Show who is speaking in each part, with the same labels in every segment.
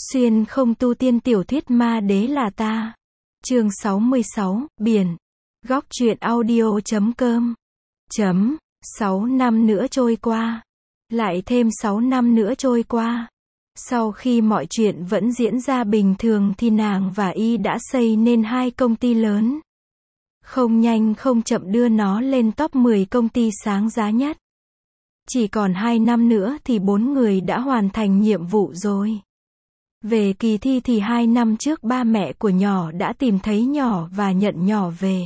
Speaker 1: Xuyên không tu tiên tiểu thuyết ma đế là ta. Chương 66, Biển. Góc truyện audio.com. 6 năm nữa trôi qua. Lại thêm 6 năm nữa trôi qua. Sau khi mọi chuyện vẫn diễn ra bình thường thì nàng và Y đã xây nên 2 công ty lớn. Không nhanh không chậm đưa nó lên top 10 công ty sáng giá nhất. Chỉ còn 2 năm nữa thì 4 người đã hoàn thành nhiệm vụ rồi. Về kỳ thi thì 2 năm trước ba mẹ của nhỏ đã tìm thấy nhỏ và nhận nhỏ về.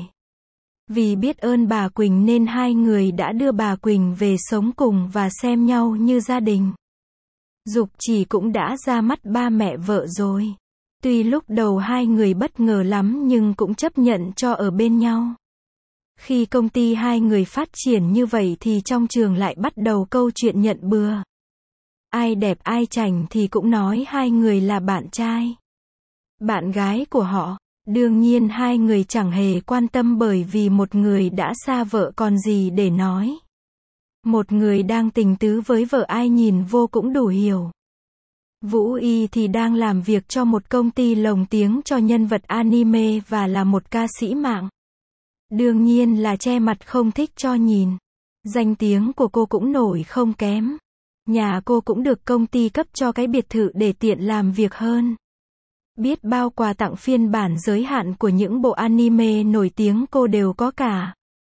Speaker 1: Vì biết ơn bà Quỳnh nên 2 người đã đưa bà Quỳnh về sống cùng và xem nhau như gia đình. Dục Chỉ cũng đã ra mắt ba mẹ vợ rồi. Tuy lúc đầu 2 người bất ngờ lắm nhưng cũng chấp nhận cho ở bên nhau. Khi công ty 2 người phát triển như vậy thì trong trường lại bắt đầu câu chuyện nhận bừa. Ai đẹp ai chảnh thì cũng nói 2 người là bạn trai, bạn gái của họ. Đương nhiên 2 người chẳng hề quan tâm bởi vì một người đã xa vợ còn gì để nói. Một người đang tình tứ với vợ ai nhìn vô cũng đủ hiểu. Vũ Y thì đang làm việc cho một công ty lồng tiếng cho nhân vật anime và là một ca sĩ mạng. Đương nhiên là che mặt không thích cho nhìn. Danh tiếng của cô cũng nổi không kém. Nhà cô cũng được công ty cấp cho cái biệt thự để tiện làm việc hơn. Biết bao quà tặng phiên bản giới hạn của những bộ anime nổi tiếng cô đều có cả.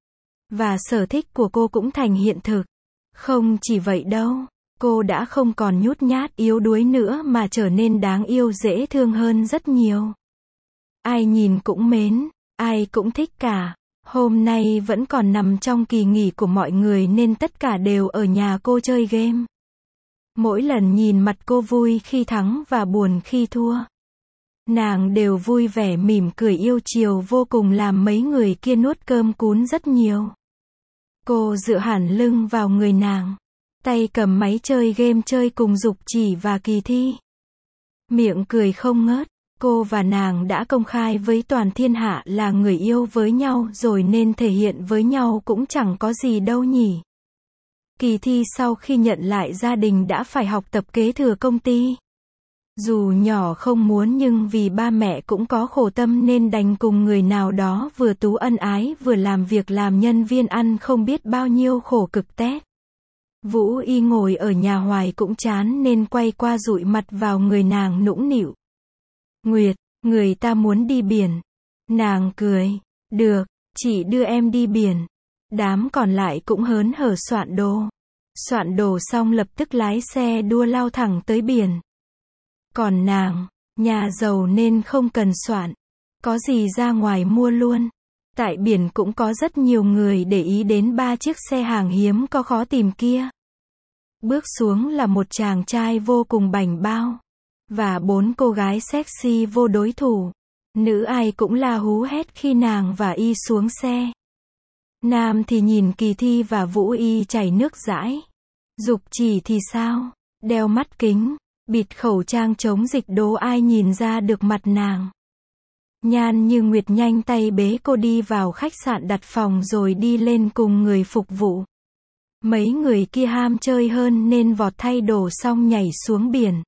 Speaker 1: Và sở thích của cô cũng thành hiện thực. Không chỉ vậy đâu, cô đã không còn nhút nhát yếu đuối nữa mà trở nên đáng yêu dễ thương hơn rất nhiều. Ai nhìn cũng mến, ai cũng thích cả. Hôm nay vẫn còn nằm trong kỳ nghỉ của mọi người nên tất cả đều ở nhà cô chơi game. Mỗi lần nhìn mặt cô vui khi thắng và buồn khi thua. Nàng đều vui vẻ mỉm cười yêu chiều vô cùng làm mấy người kia nuốt cơm cún rất nhiều. Cô dựa hẳn lưng vào người nàng. Tay cầm máy chơi game chơi cùng Dục Chỉ và Kỳ Thi. Miệng cười không ngớt. Cô và nàng đã công khai với toàn thiên hạ là người yêu với nhau rồi nên thể hiện với nhau cũng chẳng có gì đâu nhỉ. Kỳ Thi sau khi nhận lại gia đình đã phải học tập kế thừa công ty. Dù nhỏ không muốn nhưng vì ba mẹ cũng có khổ tâm nên đành cùng người nào đó vừa tú ân ái vừa làm việc làm nhân viên ăn không biết bao nhiêu khổ cực tét. Vũ Y ngồi ở nhà hoài cũng chán nên quay qua dụi mặt vào người nàng nũng nịu. Nguyệt, người ta muốn đi biển. Nàng cười. Được, chị đưa em đi biển. Đám còn lại cũng hớn hở soạn đồ. Soạn đồ xong lập tức lái xe đua lao thẳng tới biển. Còn nàng, nhà giàu nên không cần soạn. Có gì ra ngoài mua luôn. Tại biển cũng có rất nhiều người để ý đến 3 chiếc xe hàng hiếm có khó tìm kia. Bước xuống là một chàng trai vô cùng bảnh bao. Và 4 cô gái sexy vô đối thủ. Nữ ai cũng la hú hét khi nàng và Y xuống xe. Nam thì nhìn Kỳ Thi và Vũ Y chảy nước dãi. Dục Chỉ thì sao? Đeo mắt kính, bịt khẩu trang chống dịch đố ai nhìn ra được mặt nàng. Nhan Như Nguyệt nhanh tay bế cô đi vào khách sạn đặt phòng rồi đi lên cùng người phục vụ. Mấy người kia ham chơi hơn nên vọt thay đồ xong nhảy xuống biển.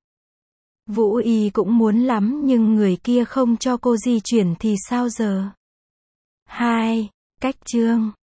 Speaker 1: Vũ Y cũng muốn lắm nhưng người kia không cho cô di chuyển thì sao giờ? 2. Cách chương